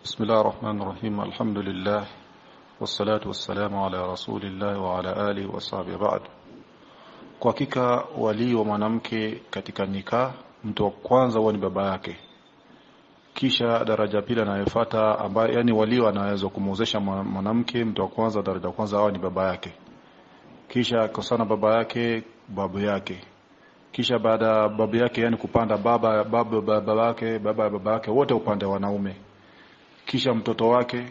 بسم الله الرحمن الرحيم. الحمد لله والصلاة والسلام على رسول الله وعلى آله وصحبه بعد. Kwa hakika wali wa mwanamke katika nikah, mtu wa kwanza huwa ni baba yake. Kisha daraja pili anayofuata ambaye yani wali anaweza kumuozesha mwanamke, mtu wa kwanza daraja kwanza hawa ni baba yake. Kisha kosana baba yake, babu yake. Kisha baada babu yake yani kupanda baba yake wote upande wanaume. Kisha mtoto wake,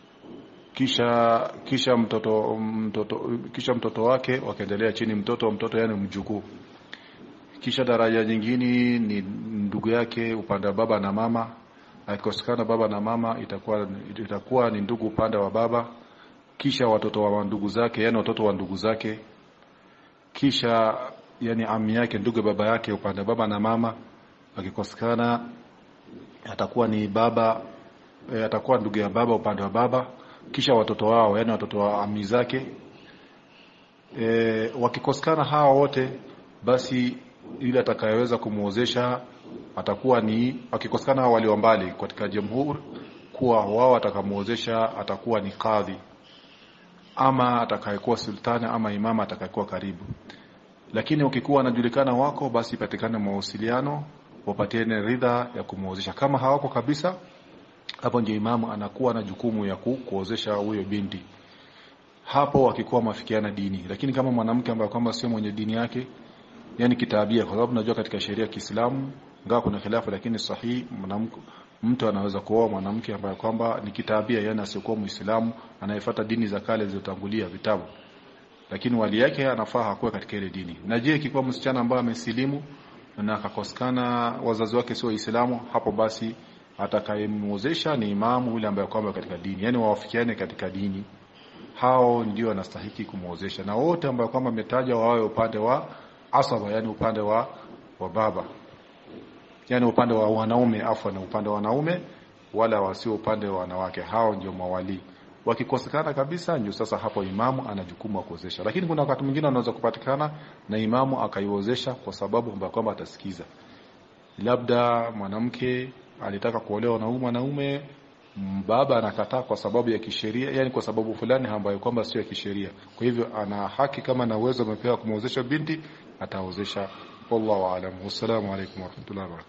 kisha mtoto wake wakaendelea chini, mtoto yani mjukuu. Kisha daraja nyingine ni ndugu yake upande wa baba na mama. Akikosekana baba na mama itakuwa ni ndugu upande wa baba. Kisha watoto wa ndugu zake, yani watoto wa ndugu zake. Kisha yani ami yake, ndugu baba yake upande wa baba na mama. Akikosekana atakuwa ni baba, atakuwa ndugu ya baba upande wa baba. Kisha watoto wao, yani watoto wa ami zake. Wakikosekana hao wote, basi yule atakayeweza kumuozesha atakuwa ni, wakikosekana hao walio mbali katika jamhuri, kuwa wao atakamuozesha atakuwa ni kadhi, ama atakayekuwa sultani, ama imama atakayekuwa karibu. Lakini ukikuwa anajulikana wako, basi patikane mawasiliano, wapatiane ridha ya kumuozesha. Kama hawako kabisa, hapo ndio imamu anakuwa na jukumu ya kuozesha huyo binti. Hapo wakikuwa mafikiana dini. Lakini kama mwanamke ambaye kwamba sio mwenye dini yake, yani kitabia, kwa sababu najua katika sheria ya Kiislamu ingawa kuna khilafu, lakini sahihi mtu anaweza kuoa mwanamke ambaye kwamba ni kitabia, yani asiokuwa Muislamu, anayefuata dini za kale zilizotangulia vitabu. Lakini wali yake anafaa hakuwa katika ile dini. Na je, ikikuwa msichana ambaye amesilimu na akakosekana wazazi wake sio Waislamu, hapo basi atakayemuozesha ni imamu yule ambaye kwamba katika dini, yani wawafikiane katika dini. Hao ndio wanastahili kumuozesha, na wote ambao kwamba ametaja wawe upande wa asaba, yani upande wa baba, yani upande wa wanaume, na upande wa wanaume, wala wasio upande wa wanawake. Hao ndio mawali. Wakikosekana kabisa, ndio sasa hapo imamu ana jukumu la kuozesha. Lakini kuna wakati mwingine anaweza kupatikana na imamu akaiozesha kwa sababu kwamba atasikiza, labda mwanamke alitaka kuolewa na mwanaume, baba anakataa kwa sababu ya kisheria, yani kwa sababu fulani ambayo kwamba sio ya kisheria. Kwa hivyo ana haki, kama na uwezo amepewa kumuozesha binti, ataozesha. Wallahu aalam. Wassalamu alaykum wa rahmatullahi wa barakatuh.